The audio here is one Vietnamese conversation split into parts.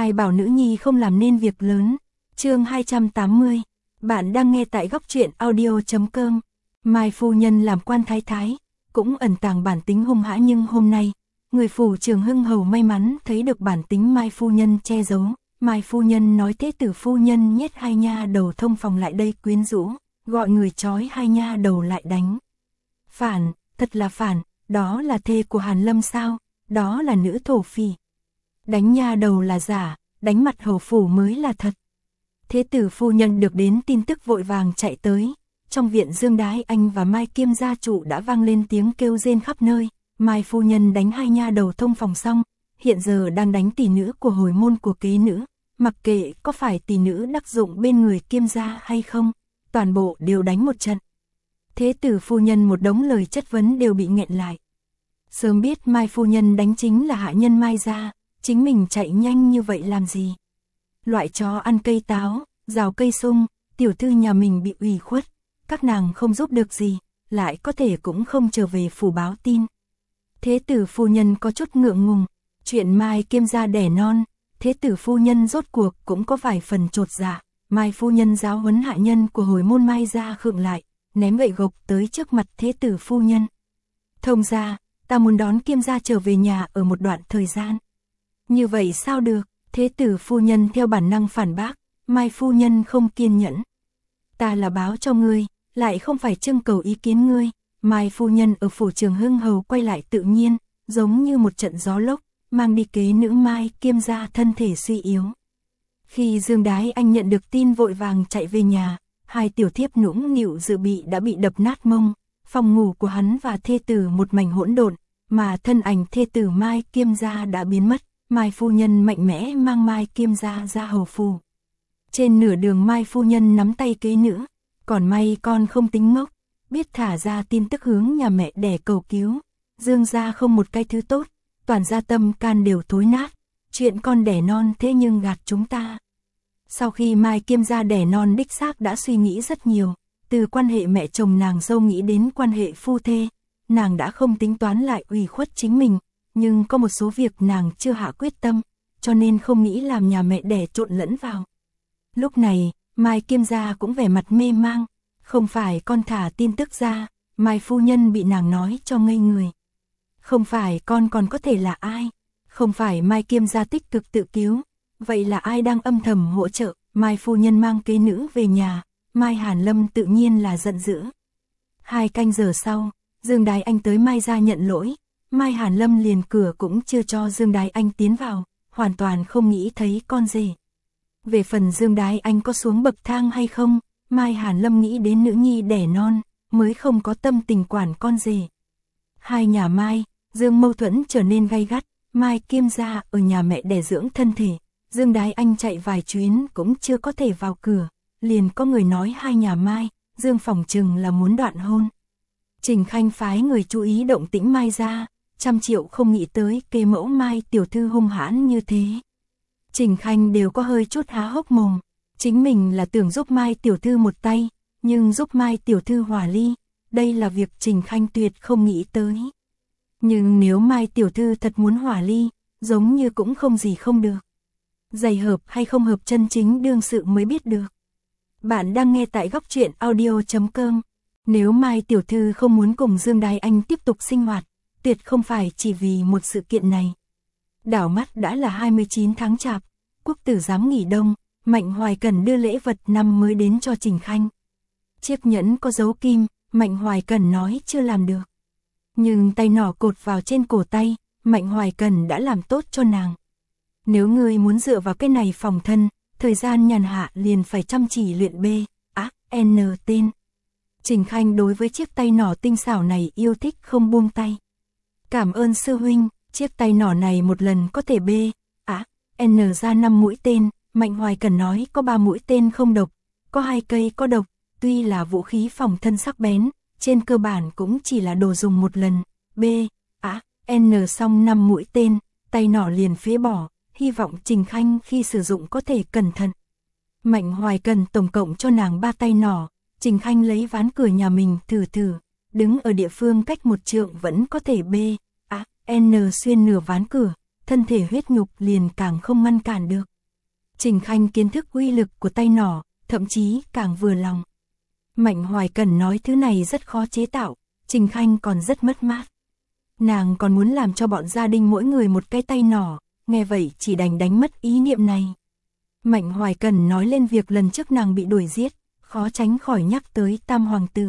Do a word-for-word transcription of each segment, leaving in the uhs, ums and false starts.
Ai bảo nữ nhi không làm nên việc lớn. Chương hai trăm tám mươi. Bạn đang nghe tại góc truyện audio chấm com. Mai phu nhân làm quan thái thái, cũng ẩn tàng bản tính hung hã, nhưng hôm nay, người phủ Trường Hưng hầu may mắn thấy được bản tính Mai phu nhân che giấu. Mai phu nhân nói thế tử phu nhân nhét hai nha đầu thông phòng lại đây quyến rũ, gọi người trói hai nha đầu lại đánh. Phản, thật là phản, đó là thê của Hàn Lâm sao? Đó là nữ thổ phỉ. Đánh nha đầu là giả, đánh mặt hầu phủ mới là thật. Thế tử phu nhân được đến tin tức vội vàng chạy tới. Trong viện Dương Đái Anh và Mai Kiêm gia chủ đã vang lên tiếng kêu rên khắp nơi. Mai phu nhân đánh hai nha đầu thông phòng xong, hiện giờ đang đánh tỷ nữ của hồi môn của kế nữ. Mặc kệ có phải tỷ nữ đắc dụng bên người Kiêm gia hay không, toàn bộ đều đánh một trận. Thế tử phu nhân một đống lời chất vấn đều bị nghẹn lại. Sớm biết Mai phu nhân đánh chính là hạ nhân Mai gia, chính mình chạy nhanh như vậy làm gì? Loại chó ăn cây táo, rào cây sung, tiểu thư nhà mình bị ủy khuất, các nàng không giúp được gì, lại có thể cũng không trở về phủ báo tin. Thế tử phu nhân có chút ngượng ngùng, chuyện Mai Kiêm gia đẻ non, thế tử phu nhân rốt cuộc cũng có vài phần chột dạ. Mai phu nhân giáo huấn hạ nhân của hồi môn Mai gia khựng lại, ném gậy gộc tới trước mặt thế tử phu nhân. Thông gia, ta muốn đón Kiêm gia trở về nhà ở một đoạn thời gian. Như vậy sao được? Thế tử phu nhân theo bản năng phản bác. Mai phu nhân không kiên nhẫn. Ta là báo cho ngươi, lại không phải trưng cầu ý kiến ngươi. Mai phu nhân ở phủ Trường Hưng hầu quay lại tự nhiên, giống như một trận gió lốc, mang đi kế nữ Mai Kiêm gia thân thể suy yếu. Khi Dương Đái Anh nhận được tin vội vàng chạy về nhà, hai tiểu thiếp nũng nịu dự bị đã bị đập nát mông, phòng ngủ của hắn và thê tử một mảnh hỗn độn, mà thân ảnh thê tử Mai Kiêm gia đã biến mất. Mai phu nhân mạnh mẽ mang Mai Kiêm gia ra hầu phủ. Trên nửa đường Mai phu nhân nắm tay kế nữ, còn may con không tính ngốc, biết thả ra tin tức hướng nhà mẹ đẻ cầu cứu. Dương gia không một cái thứ tốt, toàn gia tâm can đều thối nát, chuyện con đẻ non thế nhưng gạt chúng ta. Sau khi Mai Kiêm gia đẻ non đích xác đã suy nghĩ rất nhiều, từ quan hệ mẹ chồng nàng dâu nghĩ đến quan hệ phu thê, nàng đã không tính toán lại ủy khuất chính mình. Nhưng có một số việc nàng chưa hạ quyết tâm, cho nên không nghĩ làm nhà mẹ đẻ trộn lẫn vào. Lúc này, Mai Kiêm gia cũng vẻ mặt mê mang, không phải con thả tin tức ra, Mai phu nhân bị nàng nói cho ngây người. Không phải con còn có thể là ai? Không phải Mai Kiêm gia tích cực tự cứu, vậy là ai đang âm thầm hỗ trợ? Mai phu nhân mang kế nữ về nhà, Mai Hàn Lâm tự nhiên là giận dữ. Hai canh giờ sau, Dương Đái Anh tới Mai gia nhận lỗi. Mai Hàn Lâm liền cửa cũng chưa cho Dương Đái Anh tiến vào, hoàn toàn không nghĩ thấy con rể. Về phần Dương Đái Anh có xuống bậc thang hay không, Mai Hàn Lâm nghĩ đến nữ nhi đẻ non, mới không có tâm tình quản con rể. Hai nhà Mai, Dương mâu thuẫn trở nên gay gắt, Mai Kiêm gia ở nhà mẹ đẻ dưỡng thân thể, Dương Đái Anh chạy vài chuyến cũng chưa có thể vào cửa, liền có người nói hai nhà Mai, Dương phỏng chừng là muốn đoạn hôn. Trình Khanh phái người chú ý động tĩnh Mai gia. Trăm triệu không nghĩ tới kế mẫu Mai tiểu thư hung hãn như thế. Trình Khanh đều có hơi chút há hốc mồm, chính mình là tưởng giúp Mai tiểu thư một tay, nhưng giúp Mai tiểu thư hòa ly, đây là việc Trình Khanh tuyệt không nghĩ tới. Nhưng nếu Mai tiểu thư thật muốn hòa ly, giống như cũng không gì không được. Giày hợp hay không hợp chân chính đương sự mới biết được. Bạn đang nghe tại góc truyện audio chấm com. Nếu Mai tiểu thư không muốn cùng Dương Đái Anh tiếp tục sinh hoạt, tuyệt không phải chỉ vì một sự kiện này. Đảo mắt đã là hai mươi chín tháng chạp, quốc tử giám nghỉ đông, Mạnh Hoài Cần đưa lễ vật năm mới đến cho Trình Khanh. Chiếc nhẫn có dấu kim, Mạnh Hoài Cần nói chưa làm được. Nhưng tay nỏ cột vào trên cổ tay, Mạnh Hoài Cần đã làm tốt cho nàng. Nếu ngươi muốn dựa vào cái này phòng thân, thời gian nhàn hạ liền phải chăm chỉ luyện B, A, N tên. Trình Khanh đối với chiếc tay nỏ tinh xảo này yêu thích không buông tay. Cảm ơn sư huynh, chiếc tay nỏ này một lần có thể B, A, N ra năm mũi tên, Mạnh Hoài Cần nói có ba mũi tên không độc, có hai cây có độc, tuy là vũ khí phòng thân sắc bén, trên cơ bản cũng chỉ là đồ dùng một lần, B, A, N xong năm mũi tên, tay nỏ liền phế bỏ, hy vọng Trình Khanh khi sử dụng có thể cẩn thận. Mạnh Hoài Cần tổng cộng cho nàng ba tay nỏ, Trình Khanh lấy ván cửa nhà mình thử thử, đứng ở địa phương cách một trượng vẫn có thể B, A, N xuyên nửa ván cửa, thân thể huyết nhục liền càng không ngăn cản được. Trình Khanh kiến thức uy lực của tay nỏ, thậm chí càng vừa lòng. Mạnh Hoài Cần nói thứ này rất khó chế tạo, Trình Khanh còn rất mất mát. Nàng còn muốn làm cho bọn gia đình mỗi người một cái tay nỏ, nghe vậy chỉ đành đánh mất ý niệm này. Mạnh Hoài Cần nói lên việc lần trước nàng bị đuổi giết, khó tránh khỏi nhắc tới Tam Hoàng Tử.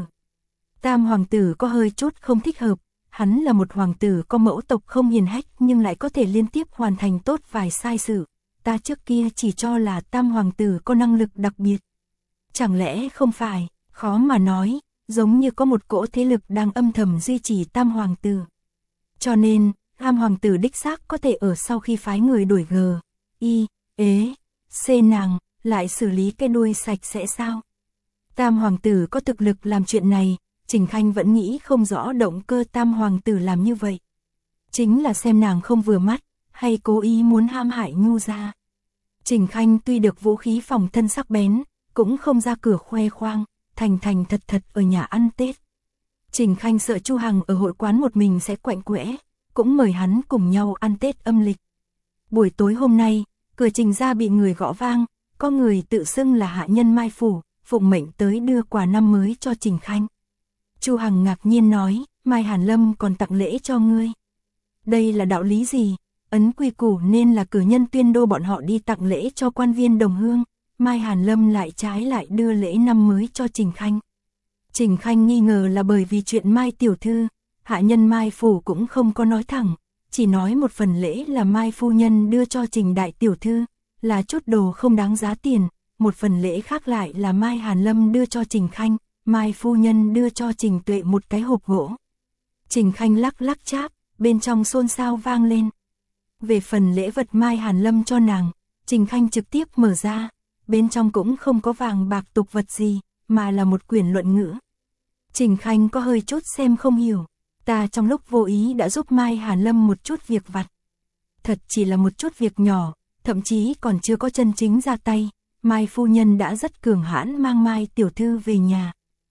Tam Hoàng Tử có hơi chút không thích hợp, hắn là một hoàng tử có mẫu tộc không hiền hách nhưng lại có thể liên tiếp hoàn thành tốt vài sai sự. Ta trước kia chỉ cho là Tam Hoàng Tử có năng lực đặc biệt. Chẳng lẽ không phải, khó mà nói, giống như có một cỗ thế lực đang âm thầm duy trì Tam Hoàng Tử. Cho nên, Tam Hoàng Tử đích xác có thể ở sau khi phái người đuổi g, y, ế, c nàng, lại xử lý cái đuôi sạch sẽ sao? Tam Hoàng Tử có thực lực làm chuyện này, Trình Khanh vẫn nghĩ không rõ động cơ Tam Hoàng Tử làm như vậy. Chính là xem nàng không vừa mắt, hay cố ý muốn ham hại Nhu gia. Trình Khanh tuy được vũ khí phòng thân sắc bén, cũng không ra cửa khoe khoang, thành thành thật thật ở nhà ăn Tết. Trình Khanh sợ Chu Hằng ở hội quán một mình sẽ quạnh quẽ, cũng mời hắn cùng nhau ăn Tết âm lịch. Buổi tối hôm nay, cửa Trình gia bị người gõ vang, có người tự xưng là hạ nhân Mai Phủ, phụng mệnh tới đưa quà năm mới cho Trình Khanh. Chu Hằng ngạc nhiên nói, Mai Hàn Lâm còn tặng lễ cho ngươi. Đây là đạo lý gì? Ấn quy củ nên là cử nhân Tuyên Đô bọn họ đi tặng lễ cho quan viên đồng hương, Mai Hàn Lâm lại trái lại đưa lễ năm mới cho Trình Khanh. Trình Khanh nghi ngờ là bởi vì chuyện Mai tiểu thư, hạ nhân Mai Phủ cũng không có nói thẳng, chỉ nói một phần lễ là Mai phu nhân đưa cho Trình đại tiểu thư, là chút đồ không đáng giá tiền, một phần lễ khác lại là Mai Hàn Lâm đưa cho Trình Khanh, Mai phu nhân đưa cho Trình Tuệ một cái hộp gỗ. Trình Khanh lắc lắc cháp, bên trong xôn xao vang lên. Về phần lễ vật Mai Hàn Lâm cho nàng, Trình Khanh trực tiếp mở ra, bên trong cũng không có vàng bạc tục vật gì, mà là một quyển luận ngữ. Trình Khanh có hơi chút xem không hiểu, ta trong lúc vô ý đã giúp Mai Hàn Lâm một chút việc vặt. Thật chỉ là một chút việc nhỏ, thậm chí còn chưa có chân chính ra tay, Mai phu nhân đã rất cường hãn mang Mai tiểu thư về nhà.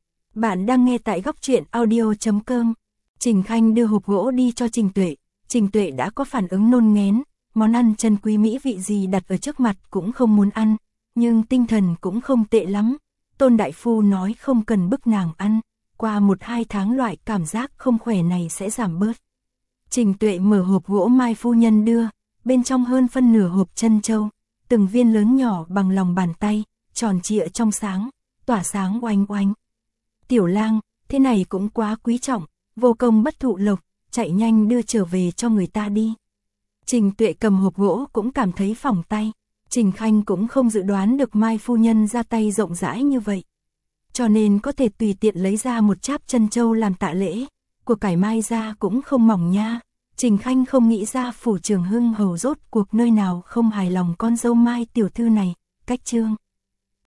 Bạn đang nghe tại góc truyện audio chấm com. Trình Khanh đưa hộp gỗ đi cho Trình Tuệ, Trình Tuệ đã có phản ứng nôn ngén, món ăn chân quý mỹ vị gì đặt ở trước mặt cũng không muốn ăn, nhưng tinh thần cũng không tệ lắm. Tôn đại phu nói không cần bức nàng ăn, qua một hai tháng loại cảm giác không khỏe này sẽ giảm bớt. Trình Tuệ mở hộp gỗ Mai phu nhân đưa, bên trong hơn phân nửa hộp chân châu, từng viên lớn nhỏ bằng lòng bàn tay, tròn trịa trong sáng, tỏa sáng oanh oanh. Tiểu lang, thế này cũng quá quý trọng, vô công bất thụ lộc, chạy nhanh đưa trở về cho người ta đi. Trình Tuệ cầm hộp gỗ cũng cảm thấy phỏng tay, Trình Khanh cũng không dự đoán được Mai phu nhân ra tay rộng rãi như vậy. Cho nên có thể tùy tiện lấy ra một cháp chân châu làm tạ lễ, của cải Mai ra cũng không mỏng nha. Trình Khanh không nghĩ ra Phủ Trường Hưng hầu rốt cuộc nơi nào không hài lòng con dâu Mai tiểu thư này, cách chương.